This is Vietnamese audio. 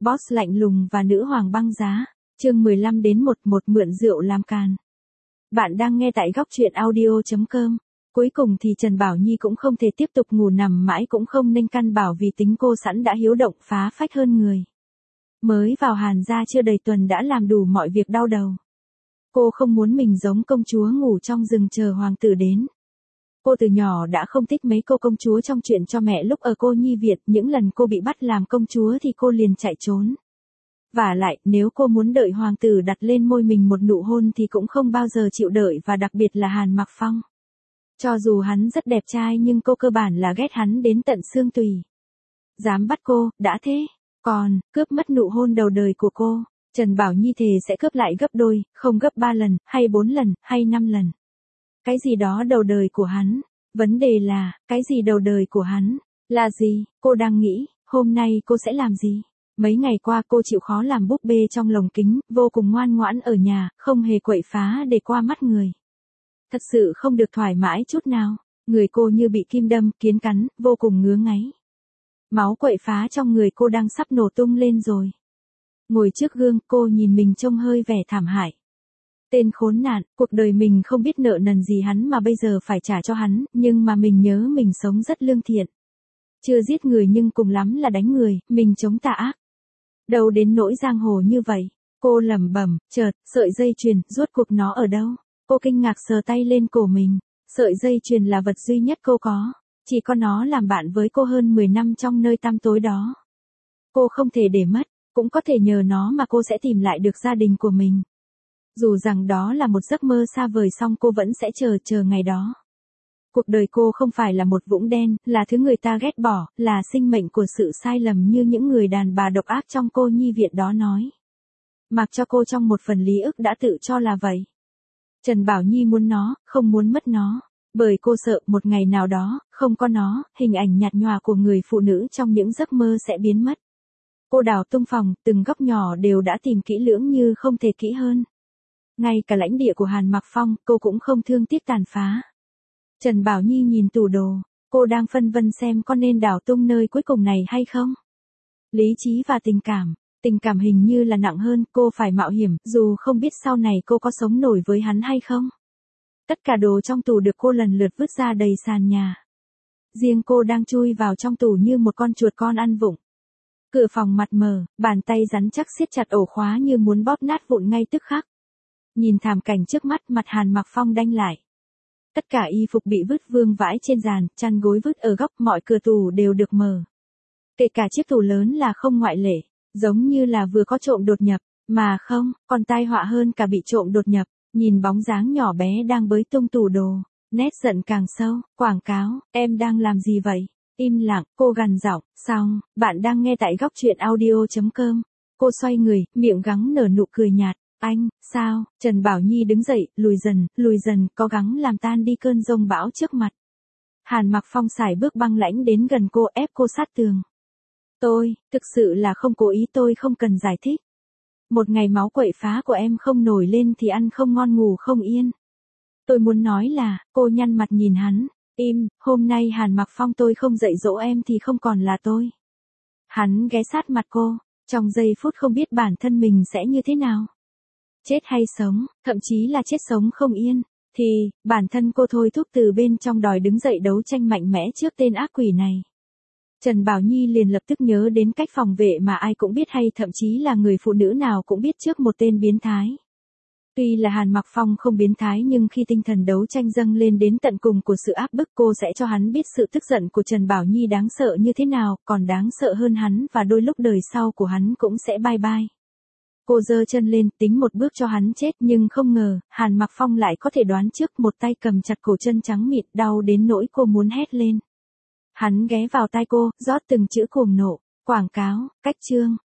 Boss lạnh lùng và nữ hoàng băng giá. Chương 15-1 mượn rượu làm càn. Bạn đang nghe tại góc truyện audio.com. Cuối cùng thì Trần Bảo Nhi cũng không thể tiếp tục ngủ nằm mãi cũng không nên căn bảo vì tính cô sẵn đã hiếu động phá phách hơn người. Mới vào Hàn gia chưa đầy tuần đã làm đủ mọi việc đau đầu. Cô không muốn mình giống công chúa ngủ trong rừng chờ hoàng tử đến. Cô từ nhỏ đã không thích mấy cô công chúa trong chuyện cho mẹ lúc ở cô nhi viện, những lần cô bị bắt làm công chúa thì cô liền chạy trốn. Vả lại, nếu cô muốn đợi hoàng tử đặt lên môi mình một nụ hôn thì cũng không bao giờ chịu đợi và đặc biệt là Hàn Mặc Phong. Cho dù hắn rất đẹp trai nhưng cô cơ bản là ghét hắn đến tận xương tùy. Dám bắt cô, đã thế, còn, cướp mất nụ hôn đầu đời của cô, Trần Bảo Nhi thề sẽ cướp lại gấp đôi, không gấp 3 lần, hay 4 lần, hay 5 lần. Cái gì đó đầu đời của hắn, vấn đề là, cái gì đầu đời của hắn, là gì, cô đang nghĩ, hôm nay cô sẽ làm gì? Mấy ngày qua cô chịu khó làm búp bê trong lồng kính, vô cùng ngoan ngoãn ở nhà, không hề quậy phá để qua mắt người. Thật sự không được thoải mái chút nào, người cô như bị kim đâm, kiến cắn, vô cùng ngứa ngáy. Máu quậy phá trong người cô đang sắp nổ tung lên rồi. Ngồi trước gương, cô nhìn mình trông hơi vẻ thảm hại. Tên khốn nạn, cuộc đời mình không biết nợ nần gì hắn mà bây giờ phải trả cho hắn, nhưng mà mình nhớ mình sống rất lương thiện. Chưa giết người nhưng cùng lắm là đánh người, mình chống tà ác. Đâu đến nỗi giang hồ như vậy, cô lẩm bẩm, chợt, sợi dây chuyền, rốt cuộc nó ở đâu? Cô kinh ngạc sờ tay lên cổ mình, sợi dây chuyền là vật duy nhất cô có, chỉ có nó làm bạn với cô hơn 10 năm trong nơi tăm tối đó. Cô không thể để mất, cũng có thể nhờ nó mà cô sẽ tìm lại được gia đình của mình. Dù rằng đó là một giấc mơ xa vời song cô vẫn sẽ chờ ngày đó. Cuộc đời cô không phải là một vũng đen, là thứ người ta ghét bỏ, là sinh mệnh của sự sai lầm như những người đàn bà độc ác trong cô nhi viện đó nói. Mặc cho cô trong một phần lý ức đã tự cho là vậy. Trần Bảo Nhi muốn nó, không muốn mất nó. Bởi cô sợ một ngày nào đó, không có nó, hình ảnh nhạt nhòa của người phụ nữ trong những giấc mơ sẽ biến mất. Cô đào tung phòng, từng góc nhỏ đều đã tìm kỹ lưỡng như không thể kỹ hơn. Ngay cả lãnh địa của Hàn Mặc Phong, cô cũng không thương tiếc tàn phá. Trần Bảo Nhi nhìn tủ đồ, cô đang phân vân xem có nên đào tung nơi cuối cùng này hay không. Lý trí và tình cảm hình như là nặng hơn, cô phải mạo hiểm, dù không biết sau này cô có sống nổi với hắn hay không. Tất cả đồ trong tủ được cô lần lượt vứt ra đầy sàn nhà. Riêng cô đang chui vào trong tủ như một con chuột con ăn vụng. Cửa phòng mặt mờ, bàn tay rắn chắc siết chặt ổ khóa như muốn bóp nát vụn ngay tức khắc. Nhìn thảm cảnh trước mắt, mặt Hàn Mặc Phong đanh lại. Tất cả y phục bị vứt vương vãi trên giàn, chăn gối vứt ở góc, mọi cửa tủ đều được mở. Kể cả chiếc tủ lớn là không ngoại lệ, giống như là vừa có trộm đột nhập, mà không, còn tai họa hơn cả bị trộm đột nhập. Nhìn bóng dáng nhỏ bé đang bới tung tủ đồ, nét giận càng sâu. Quảng cáo, em đang làm gì vậy? Im lặng, cô gằn giọng. Xong, bạn đang nghe tại góc truyện audio.com. Cô xoay người, miệng gắng nở nụ cười nhạt. Anh, sao? Trần Bảo Nhi đứng dậy, lùi dần, cố gắng làm tan đi cơn giông bão trước mặt. Hàn Mặc Phong sải bước băng lãnh đến gần cô, ép cô sát tường. Thực sự là không cố ý, tôi không cần giải thích. Một ngày máu quậy phá của em không nổi lên thì ăn không ngon ngủ không yên. Tôi muốn nói là, cô nhăn mặt nhìn hắn, hôm nay Hàn Mặc Phong tôi không dạy dỗ em thì không còn là tôi. Hắn ghé sát mặt cô, trong giây phút không biết bản thân mình sẽ như thế nào. Chết hay sống, thậm chí là chết sống không yên, thì, bản thân cô thôi thúc từ bên trong đòi đứng dậy đấu tranh mạnh mẽ trước tên ác quỷ này. Trần Bảo Nhi liền lập tức nhớ đến cách phòng vệ mà ai cũng biết hay thậm chí là người phụ nữ nào cũng biết trước một tên biến thái. Tuy là Hàn Mặc Phong không biến thái nhưng khi tinh thần đấu tranh dâng lên đến tận cùng của sự áp bức cô sẽ cho hắn biết sự tức giận của Trần Bảo Nhi đáng sợ như thế nào, còn đáng sợ hơn hắn và đôi lúc đời sau của hắn cũng sẽ bye bye. Cô giơ chân lên, tính một bước cho hắn chết nhưng không ngờ, Hàn Mặc Phong lại có thể đoán trước, một tay cầm chặt cổ chân trắng mịn, đau đến nỗi cô muốn hét lên. Hắn ghé vào tai cô, rót từng chữ cuồng nộ. Quảng cáo, cách chương,